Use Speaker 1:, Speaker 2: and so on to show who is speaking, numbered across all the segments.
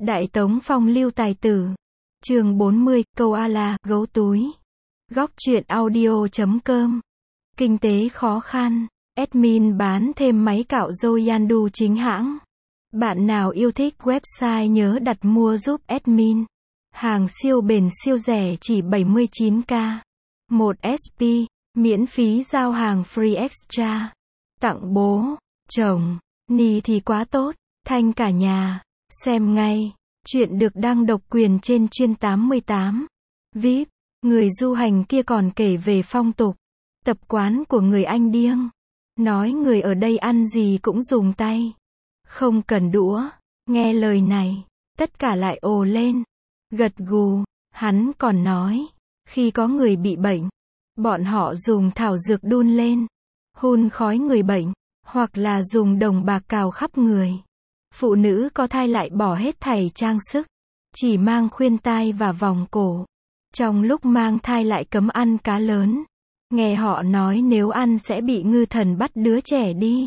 Speaker 1: Đại Tống phong lưu tài tử. Chương 40, câu A La, gấu túi. Góc truyện audio.com. Kinh tế khó khăn. Admin bán thêm máy cạo râu Yandu chính hãng. Bạn nào yêu thích website nhớ đặt mua giúp admin. Hàng siêu bền siêu rẻ chỉ 79k. 1 SP, miễn phí giao hàng free extra. Tặng bố, chồng, ni thì quá tốt, thanh cả nhà. Xem ngay. Chuyện được đăng độc quyền trên Chuyên 88. VIP. Người du hành kia còn kể về phong tục, tập quán của người Anh Điêng. Nói người ở đây ăn gì cũng dùng tay, không cần đũa. Nghe lời này, tất cả lại ồ lên, gật gù. Hắn còn nói, khi có người bị bệnh, bọn họ dùng thảo dược đun lên, hun khói người bệnh, hoặc là dùng đồng bạc cào khắp người. Phụ nữ có thai lại bỏ hết thảy trang sức, chỉ mang khuyên tai và vòng cổ. Trong lúc mang thai lại cấm ăn cá lớn. Nghe họ nói nếu ăn sẽ bị ngư thần bắt đứa trẻ đi.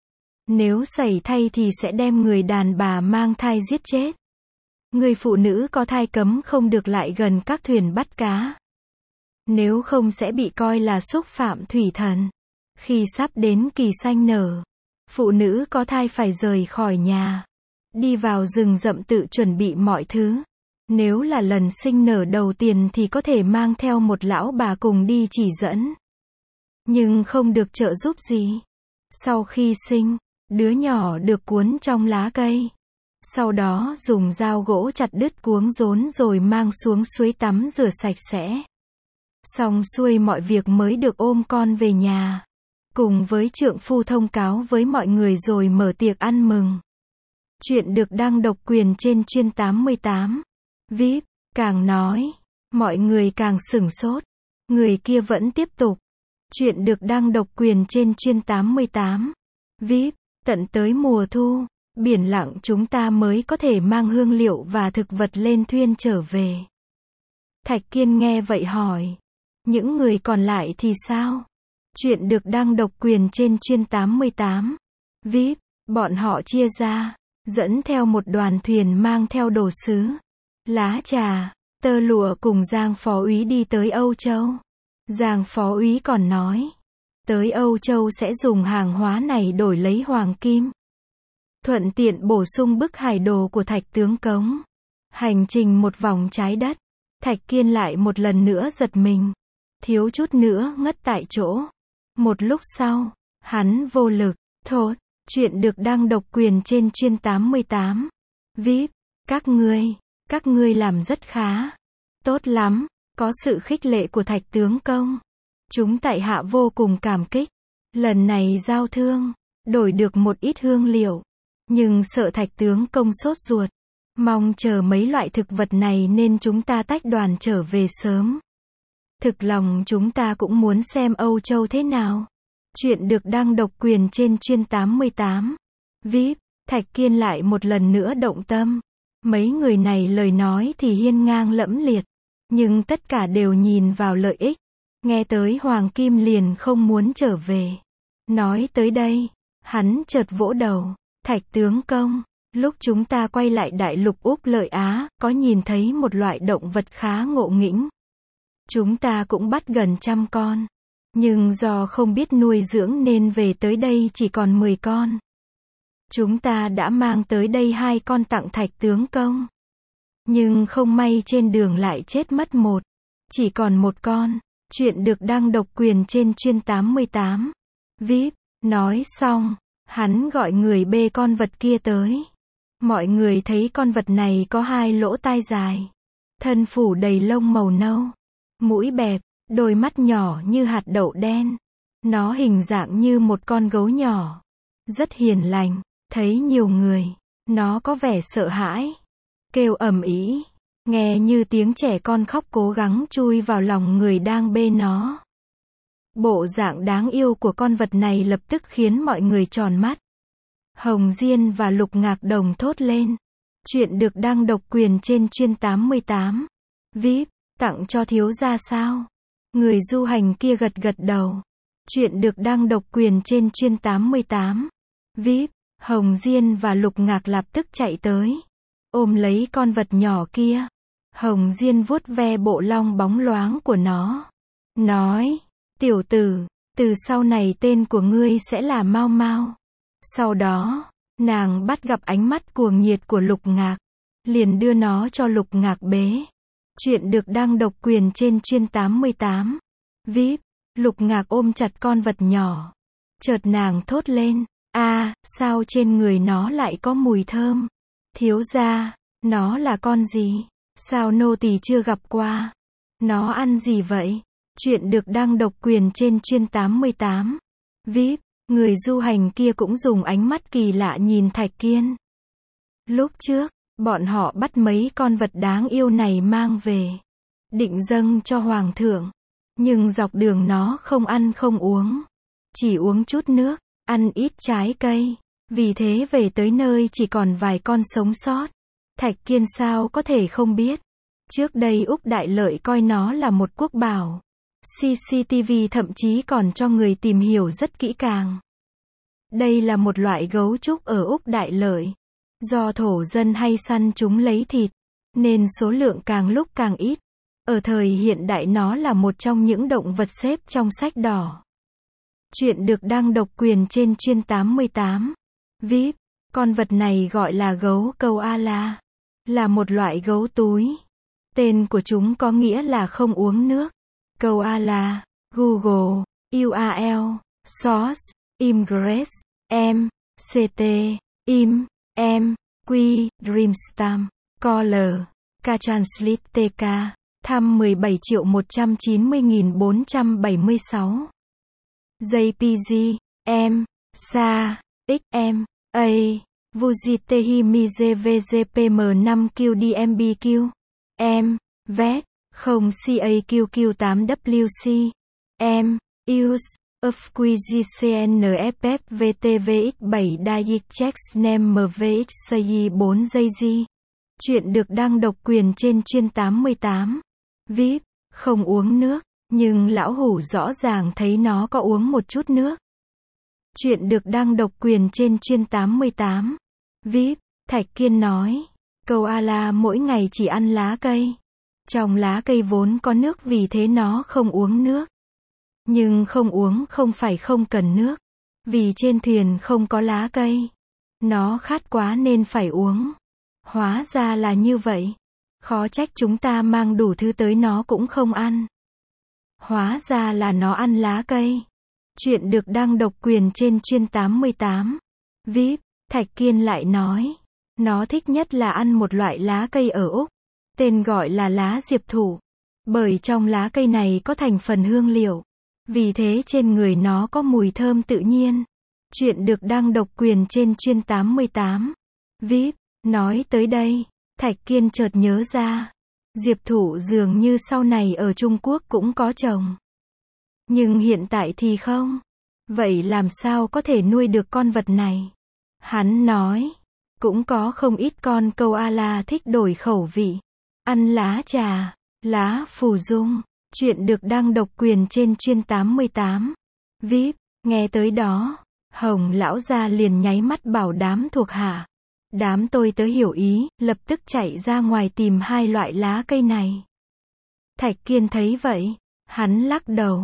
Speaker 1: Nếu sẩy thai thì sẽ đem người đàn bà mang thai giết chết. Người phụ nữ có thai cấm không được lại gần các thuyền bắt cá. Nếu không sẽ bị coi là xúc phạm thủy thần. Khi sắp đến kỳ sanh nở, phụ nữ có thai phải rời khỏi nhà, đi vào rừng rậm tự chuẩn bị mọi thứ. Nếu là lần sinh nở đầu tiên thì có thể mang theo một lão bà cùng đi chỉ dẫn, nhưng không được trợ giúp gì. Sau khi sinh, đứa nhỏ được cuốn trong lá cây, sau đó dùng dao gỗ chặt đứt cuống rốn rồi mang xuống suối tắm rửa sạch sẽ. Xong xuôi mọi việc mới được ôm con về nhà, cùng với trượng phu thông cáo với mọi người rồi mở tiệc ăn mừng. Chuyện được đăng độc quyền trên Chuyên 88. VIP. Càng nói, mọi người càng sửng sốt. Người kia vẫn tiếp tục. Chuyện được đăng độc quyền trên Chuyên 88. VIP. Tận tới mùa thu, biển lặng chúng ta mới có thể mang hương liệu và thực vật lên thuyền trở về. Thạch Kiên nghe vậy hỏi, những người còn lại thì sao? Chuyện được đăng độc quyền trên Chuyên 88. VIP. Bọn họ chia ra, dẫn theo một đoàn thuyền mang theo đồ sứ, lá trà, tơ lụa cùng Giang phó úy đi tới Âu Châu. Giang phó úy còn nói, tới Âu Châu sẽ dùng hàng hóa này đổi lấy hoàng kim. Thuận tiện bổ sung bức hải đồ của Thạch tướng Cống. Hành trình một vòng trái đất. Thạch Kiên lại một lần nữa giật mình, thiếu chút nữa ngất tại chỗ. Một lúc sau, hắn vô lực, thốt. Chuyện được đăng độc quyền trên Chuyên 88. VIP. Các ngươi làm rất khá. Tốt lắm, có sự khích lệ của Thạch tướng công. Chúng tại hạ vô cùng cảm kích. Lần này giao thương, đổi được một ít hương liệu. Nhưng sợ Thạch tướng công sốt ruột. Mong chờ mấy loại thực vật này nên chúng ta tách đoàn trở về sớm. Thực lòng chúng ta cũng muốn xem Âu Châu thế nào. Chuyện được đăng độc quyền trên Chuyên 88. VIP. Thạch Kiên lại một lần nữa động tâm. Mấy người này lời nói thì hiên ngang lẫm liệt, nhưng tất cả đều nhìn vào lợi ích. Nghe tới hoàng kim liền không muốn trở về. Nói tới đây, hắn chợt vỗ đầu. Thạch tướng công, lúc chúng ta quay lại đại lục Úc Lợi Á, có nhìn thấy một loại động vật khá ngộ nghĩnh. Chúng ta cũng bắt gần 100 con. Nhưng do không biết nuôi dưỡng nên về tới đây chỉ còn 10 con. Chúng ta đã mang tới đây 2 con tặng Thạch tướng công. Nhưng không may trên đường lại chết mất một. Chỉ còn 1 con. Chuyện được đăng độc quyền trên Chuyên 88. VIP. Nói xong, hắn gọi người bê con vật kia tới. Mọi người thấy con vật này có 2 lỗ tai dài, thân phủ đầy lông màu nâu, mũi bẹp, đôi mắt nhỏ như hạt đậu đen. Nó hình dạng như một con gấu nhỏ, rất hiền lành. Thấy nhiều người, nó có vẻ sợ hãi, kêu ầm ĩ, nghe như tiếng trẻ con khóc cố gắng chui vào lòng người đang bê nó. Bộ dạng đáng yêu của con vật này lập tức khiến mọi người tròn mắt. Hồng Diên và Lục Ngạc đồng thốt lên. Chuyện được đăng độc quyền trên Chuyên 88. VIP. Tặng cho thiếu gia sao? Người du hành kia gật gật đầu. Chuyện được đăng độc quyền trên Chuyên 88. VIP. Hồng Diên và Lục Ngạc lập tức chạy tới. ôm lấy con vật nhỏ kia. Hồng Diên vuốt ve bộ lông bóng loáng của nó. Nói, tiểu tử, từ sau này tên của ngươi sẽ là Mau Mau. Sau đó, nàng bắt gặp ánh mắt cuồng nhiệt của Lục Ngạc. Liền đưa nó cho Lục Ngạc bế. Chuyện được đăng độc quyền trên Chuyên 88. VIP. Lục Ngạc ôm chặt con vật nhỏ. Chợt nàng thốt lên, sao trên người nó lại có mùi thơm? Thiếu gia, nó là con gì? Sao nô tỳ chưa gặp qua? Nó ăn gì vậy? Chuyện được đăng độc quyền trên Chuyên 88. VIP. Người du hành kia cũng dùng ánh mắt kỳ lạ nhìn Thạch Kiên. Lúc trước, bọn họ bắt mấy con vật đáng yêu này mang về, định dâng cho hoàng thượng. Nhưng dọc đường nó không ăn không uống, chỉ uống chút nước, ăn ít trái cây. Vì thế về tới nơi chỉ còn vài con sống sót. Thạch Kiên sao có thể không biết. Trước đây Úc Đại Lợi coi nó là một quốc bảo. CCTV thậm chí còn cho người tìm hiểu rất kỹ càng. Đây là một loại gấu trúc ở Úc Đại Lợi. Do thổ dân hay săn chúng lấy thịt, nên số lượng càng lúc càng ít. Ở thời hiện đại nó là một trong những động vật xếp trong sách đỏ. Chuyện được đăng độc quyền trên Chuyên 88. VIP. Con vật này gọi là gấu koala. Là một loại gấu túi. Tên của chúng có nghĩa là không uống nước. Koala. Google. URL. Source. Imgress. M. CT. Im. M. Q. Dreamstam. Color. K-Translate TK. Thăm 17.190.476. JPG. M. Sa. XM. A. Vujitehimize VGPM 5 QDMBQ. M. VET. 0 CAQQ8WC. M. Use. Of QGCNFF VTVX 7 Diet Checks Nem MVX CI 4 JG. Chuyện được đăng độc quyền trên Chuyên 88. VIP. Không uống nước, nhưng lão hủ rõ ràng thấy nó có uống một chút nước. Chuyện được đăng độc quyền trên Chuyên 88. VIP. Thạch Kiên nói, koala mỗi ngày chỉ ăn lá cây. Trong lá cây vốn có nước vì thế nó không uống nước. Nhưng không uống không phải không cần nước. Vì trên thuyền không có lá cây. Nó khát quá nên phải uống. Hóa ra là như vậy. Khó trách chúng ta mang đủ thứ tới nó cũng không ăn. Hóa ra là nó ăn lá cây. Chuyện được đăng độc quyền trên Chuyên 88. VIP. Thạch Kiên lại nói, nó thích nhất là ăn một loại lá cây ở Úc. Tên gọi là lá diệp thụ. Bởi trong lá cây này có thành phần hương liệu. Vì thế trên người nó có mùi thơm tự nhiên. Chuyện được đăng độc quyền trên Chuyên 88. VIP. Nói tới đây, Thạch Kiên chợt nhớ ra. Diệp thụ dường như sau này ở Trung Quốc cũng có trồng. Nhưng hiện tại thì không. Vậy làm sao có thể nuôi được con vật này? Hắn nói, cũng có không ít con koala thích đổi khẩu vị. Ăn lá trà, lá phù dung. Chuyện được đăng độc quyền trên Chuyên 88. VIP. Nghe tới đó, Hồng lão gia liền nháy mắt bảo đám thuộc hạ. Đám tôi tớ hiểu ý, lập tức chạy ra ngoài tìm hai loại lá cây này. Thạch Kiên thấy vậy, hắn lắc đầu.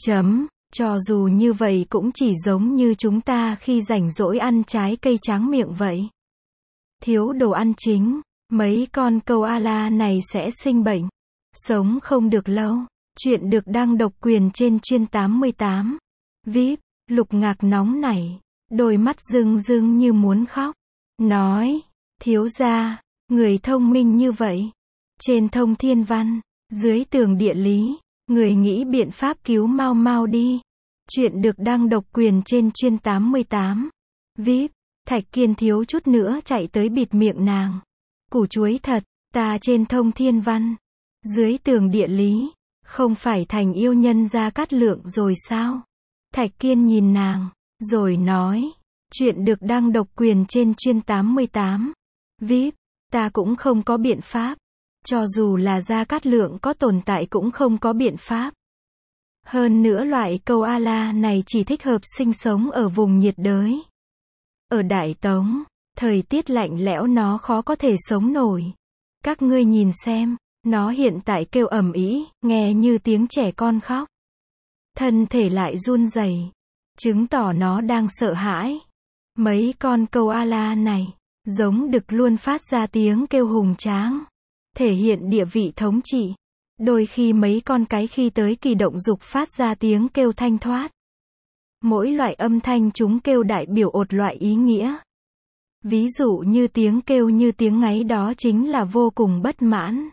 Speaker 1: Cho dù như vậy cũng chỉ giống như chúng ta khi rảnh rỗi ăn trái cây tráng miệng vậy. Thiếu đồ ăn chính, mấy con koala này sẽ sinh bệnh. Sống không được lâu. Chuyện được đăng độc quyền trên Chuyên 88. VIP. Lục Ngạc nóng nảy, đôi mắt rưng rưng như muốn khóc. Nói, thiếu gia, người thông minh như vậy. Trên thông thiên văn, dưới tường địa lý, người nghĩ biện pháp cứu Mau Mau đi. Chuyện được đăng độc quyền trên Chuyên 88. VIP. Thạch Kiên thiếu chút nữa chạy tới bịt miệng nàng. Củ chuối thật, ta trên thông thiên văn, dưới tường địa lý, không phải thành yêu nhân Gia Cát Lượng rồi sao? Thạch Kiên nhìn nàng, rồi nói, chuyện được đăng độc quyền trên Chuyên 88. VIP. Ta cũng không có biện pháp. Cho dù là Gia Cát Lượng có tồn tại cũng không có biện pháp. Hơn nữa loại koala này chỉ thích hợp sinh sống ở vùng nhiệt đới. Ở Đại Tống, Thời tiết lạnh lẽo nó khó có thể sống nổi. Các ngươi nhìn xem, nó hiện tại kêu ầm ĩ, nghe như tiếng trẻ con khóc. Thân thể lại run rẩy, chứng tỏ nó đang sợ hãi. Mấy con koala này, giống đực luôn phát ra tiếng kêu hùng tráng, thể hiện địa vị thống trị. Đôi khi mấy con cái khi tới kỳ động dục phát ra tiếng kêu thanh thoát. Mỗi loại âm thanh chúng kêu đại biểu một loại ý nghĩa. Ví dụ như tiếng kêu như tiếng ngáy đó chính là vô cùng bất mãn.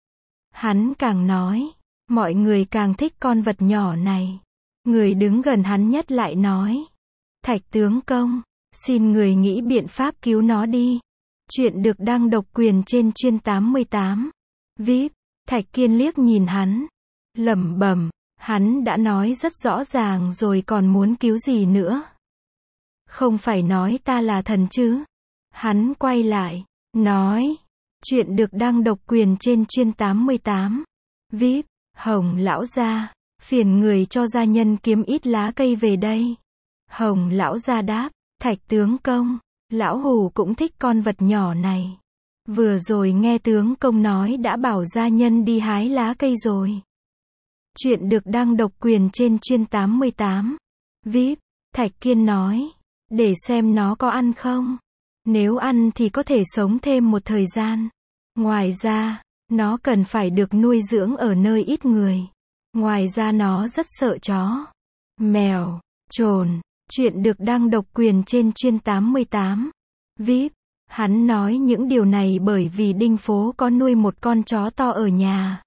Speaker 1: Hắn càng nói, mọi người càng thích con vật nhỏ này. Người đứng gần hắn nhất lại nói, Thạch tướng công, xin người nghĩ biện pháp cứu nó đi. Chuyện được đăng độc quyền trên chuyên 88. VIP. Thạch Kiên liếc nhìn hắn, lẩm bẩm, hắn đã nói rất rõ ràng rồi còn muốn cứu gì nữa. Không phải nói ta là thần chứ? Hắn quay lại, nói, chuyện được đăng độc quyền trên chuyên 88. VIP. Hồng lão gia, phiền người cho gia nhân kiếm ít lá cây về đây. Hồng lão gia đáp, Thạch tướng công, lão hù cũng thích con vật nhỏ này. Vừa rồi nghe tướng công nói đã bảo gia nhân đi hái lá cây rồi. Chuyện được đăng độc quyền trên chuyên 88. VIP. Thạch Kiên nói, để xem nó có ăn không. Nếu ăn thì có thể sống thêm một thời gian. Ngoài ra, nó cần phải được nuôi dưỡng ở nơi ít người. Ngoài ra nó rất sợ chó, mèo, trồn. Chuyện được đăng độc quyền trên chuyên 88. VIP. Hắn nói những điều này bởi vì Đinh Phố có nuôi một con chó to ở nhà.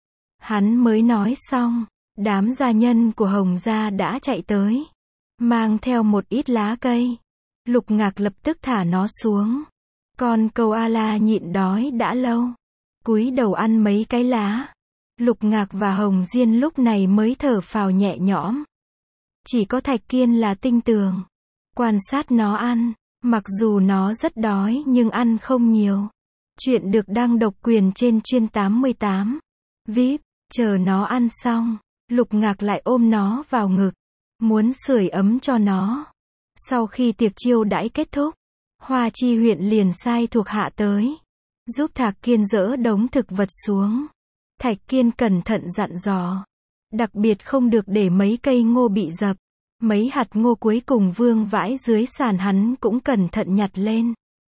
Speaker 1: Hắn mới nói xong, đám gia nhân của Hồng gia đã chạy tới, mang theo một ít lá cây. Lục Ngạc lập tức thả nó xuống. Con koala nhịn đói đã lâu, cúi đầu ăn mấy cái lá. Lục Ngạc và Hồng Diên lúc này mới thở phào nhẹ nhõm. Chỉ có Thạch Kiên là tinh tường, quan sát nó ăn. Mặc dù nó rất đói nhưng ăn không nhiều. Chuyện được đăng độc quyền trên chuyên 88. VIP. Chờ nó ăn xong, Lục Ngạc lại ôm nó vào ngực, muốn sưởi ấm cho nó. Sau khi tiệc chiêu đãi kết thúc, Hoa Chi huyện liền sai thuộc hạ tới, giúp Thạch Kiên dỡ đống thực vật xuống. Thạch Kiên cẩn thận dặn dò, đặc biệt không được để mấy cây ngô bị dập. Mấy hạt ngô cuối cùng vương vãi dưới sàn hắn cũng cẩn thận nhặt lên.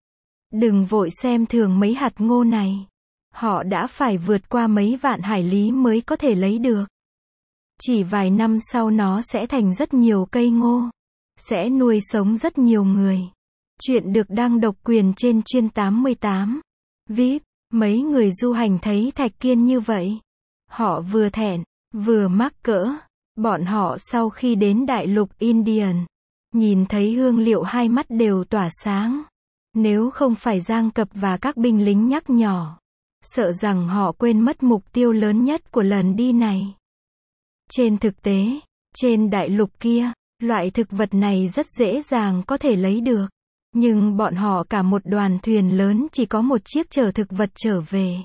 Speaker 1: Đừng vội xem thường mấy hạt ngô này. Họ đã phải vượt qua mấy vạn hải lý mới có thể lấy được. Chỉ vài năm sau nó sẽ thành rất nhiều cây ngô. Sẽ nuôi sống rất nhiều người. Chuyện được đăng độc quyền trên chuyên 88. VIP. Mấy người du hành thấy Thạch Kiên như vậy. Họ vừa thẹn, vừa mắc cỡ. Bọn họ sau khi đến đại lục Indian, nhìn thấy hương liệu hai mắt đều tỏa sáng. Nếu không phải Giang Cập và các binh lính nhắc nhở, sợ rằng họ quên mất mục tiêu lớn nhất của lần đi này. Trên thực tế, trên đại lục kia, loại thực vật này rất dễ dàng có thể lấy được. Nhưng bọn họ cả một đoàn thuyền lớn chỉ có một chiếc chở thực vật trở về.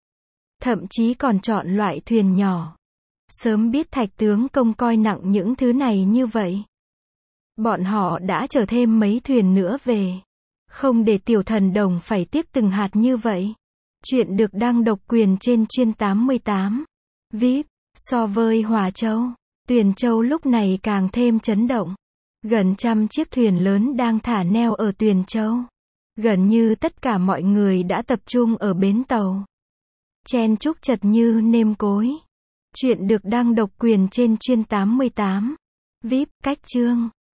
Speaker 1: Thậm chí còn chọn loại thuyền nhỏ. Sớm biết Thạch tướng công coi nặng những thứ này như vậy, bọn họ đã chở thêm mấy thuyền nữa về. Không để tiểu thần đồng phải tiếc từng hạt như vậy. Chuyện được đăng độc quyền trên chuyên 88. VIP. So với Hòa Châu, Tuyền Châu lúc này càng thêm chấn động. Gần 100 chiếc thuyền lớn đang thả neo ở Tuyền Châu. Gần như tất cả mọi người đã tập trung ở bến tàu. Chen chúc chật như nêm cối. Chuyện được đăng độc quyền trên chuyên 88. VIP. Cách chương